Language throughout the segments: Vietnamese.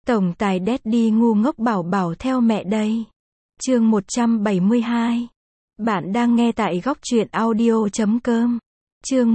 Tổng tài Daddy ngu ngốc bảo bảo theo mẹ đây. Chương 172. Bạn đang nghe tại góc truyện audio.com. Chương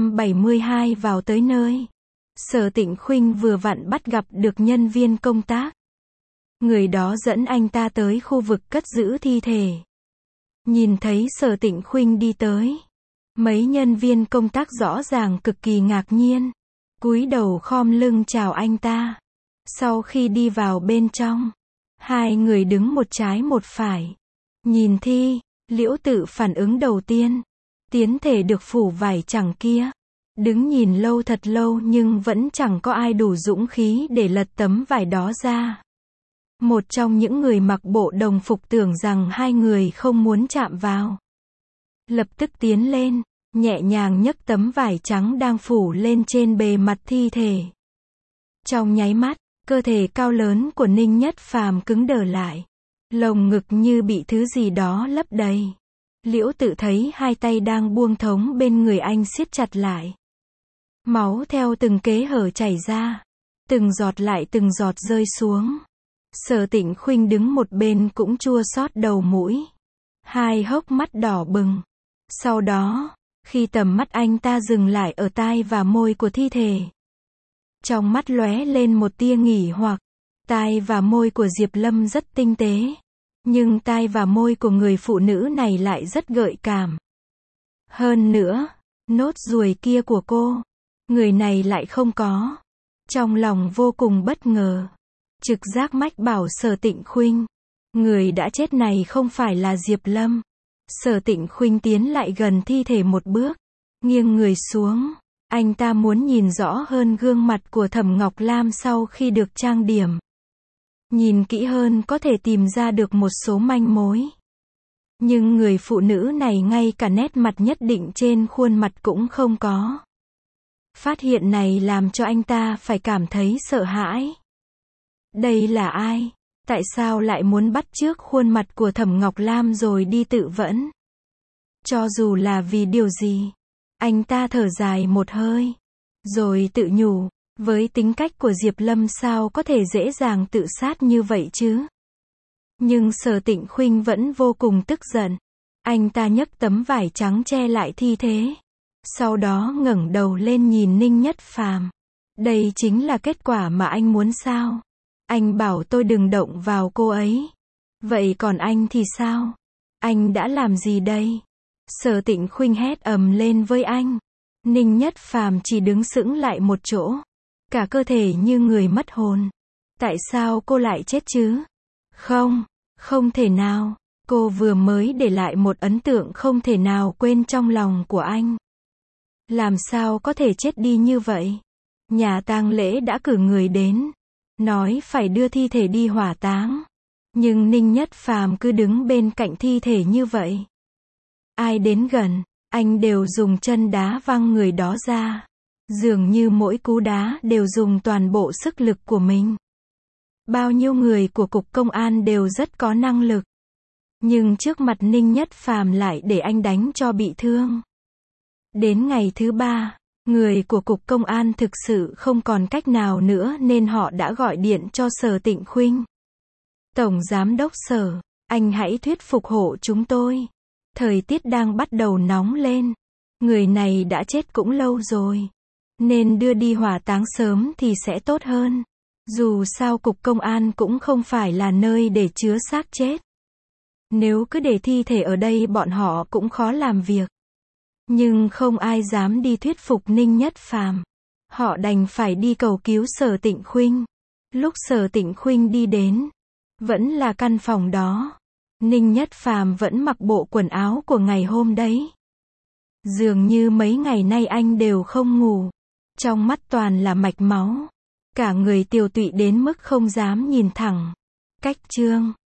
172 vào tới nơi. Sở Tịnh Khuynh vừa vặn bắt gặp được nhân viên công tác. Người đó dẫn anh ta tới khu vực cất giữ thi thể. Nhìn thấy Sở Tịnh Khuynh đi tới, mấy nhân viên công tác rõ ràng cực kỳ ngạc nhiên, cúi đầu khom lưng chào anh ta. Sau khi đi vào bên trong, hai người đứng một trái một phải. Nhìn thi, Liễu Tự phản ứng đầu tiên. Tiến thể được phủ vải chẳng kia. Đứng nhìn lâu thật lâu nhưng vẫn chẳng có ai đủ dũng khí để lật tấm vải đó ra. Một trong những người mặc bộ đồng phục tưởng rằng hai người không muốn chạm vào. Lập tức tiến lên, nhẹ nhàng nhấc tấm vải trắng đang phủ lên trên bề mặt thi thể. Trong nháy mắt, cơ thể cao lớn của Ninh Nhất Phàm cứng đờ lại. Lồng ngực như bị thứ gì đó lấp đầy. Liễu Tự thấy hai tay đang buông thống bên người anh siết chặt lại. Máu theo từng kẽ hở chảy ra. Từng giọt lại từng giọt rơi xuống. Sở Tịnh Khuynh đứng một bên cũng chua xót đầu mũi. Hai hốc mắt đỏ bừng. Sau đó, khi tầm mắt anh ta dừng lại ở tai và môi của thi thể, trong mắt lóe lên một tia nghỉ hoặc. Tai và môi của Diệp Lâm rất tinh tế, nhưng tai và môi của người phụ nữ này lại rất gợi cảm. Hơn nữa, nốt ruồi kia của cô, người này lại không có. Trong lòng vô cùng bất ngờ. Trực giác mách bảo Sở Tịnh Khuynh, người đã chết này không phải là Diệp Lâm. Sở Tịnh Khuynh tiến lại gần thi thể một bước, nghiêng người xuống. Anh ta muốn nhìn rõ hơn gương mặt của Thẩm Ngọc Lam sau khi được trang điểm. Nhìn kỹ hơn có thể tìm ra được một số manh mối. Nhưng người phụ nữ này ngay cả nét mặt nhất định trên khuôn mặt cũng không có. Phát hiện này làm cho anh ta phải cảm thấy sợ hãi. Đây là ai? Tại sao lại muốn bắt chước khuôn mặt của Thẩm Ngọc Lam rồi đi tự vẫn? Cho dù là vì điều gì, anh ta thở dài một hơi, rồi tự nhủ, với tính cách của Diệp Lâm sao có thể dễ dàng tự sát như vậy chứ? Nhưng Sở Tịnh Khuynh vẫn vô cùng tức giận. Anh ta nhấc tấm vải trắng che lại thi thể. Sau đó ngẩng đầu lên nhìn Ninh Nhất Phàm. Đây chính là kết quả mà anh muốn sao? Anh bảo tôi đừng động vào cô ấy. Vậy còn anh thì sao? Anh đã làm gì đây? Sở Tịnh Khuynh hét ầm lên với anh. Ninh Nhất Phàm chỉ đứng sững lại một chỗ. Cả cơ thể như người mất hồn. Tại sao cô lại chết chứ? Không thể nào. Cô vừa mới để lại một ấn tượng không thể nào quên trong lòng của anh. Làm sao có thể chết đi như vậy? Nhà tang lễ đã cử người đến, nói phải đưa thi thể đi hỏa táng. Nhưng Ninh Nhất Phàm cứ đứng bên cạnh thi thể như vậy. Ai đến gần, anh đều dùng chân đá văng người đó ra. Dường như mỗi cú đá đều dùng toàn bộ sức lực của mình. Bao nhiêu người của cục công an đều rất có năng lực. Nhưng trước mặt Ninh Nhất Phàm lại để anh đánh cho bị thương. Đến ngày thứ ba, người của cục công an thực sự không còn cách nào nữa nên họ đã gọi điện cho Sở Tịnh Khuynh. Tổng Giám đốc Sở, anh hãy thuyết phục hộ chúng tôi. Thời tiết đang bắt đầu nóng lên. Người này đã chết cũng lâu rồi. Nên đưa đi hỏa táng sớm thì sẽ tốt hơn. Dù sao cục công an cũng không phải là nơi để chứa xác chết. Nếu cứ để thi thể ở đây bọn họ cũng khó làm việc. Nhưng không ai dám đi thuyết phục Ninh Nhất Phàm. Họ đành phải đi cầu cứu Sở Tịnh Khuynh. Lúc Sở Tịnh Khuynh đi đến, vẫn là căn phòng đó. Ninh Nhất Phàm vẫn mặc bộ quần áo của ngày hôm đấy. Dường như mấy ngày nay anh đều không ngủ. Trong mắt toàn là mạch máu. Cả người tiều tụy đến mức không dám nhìn thẳng. Cách chương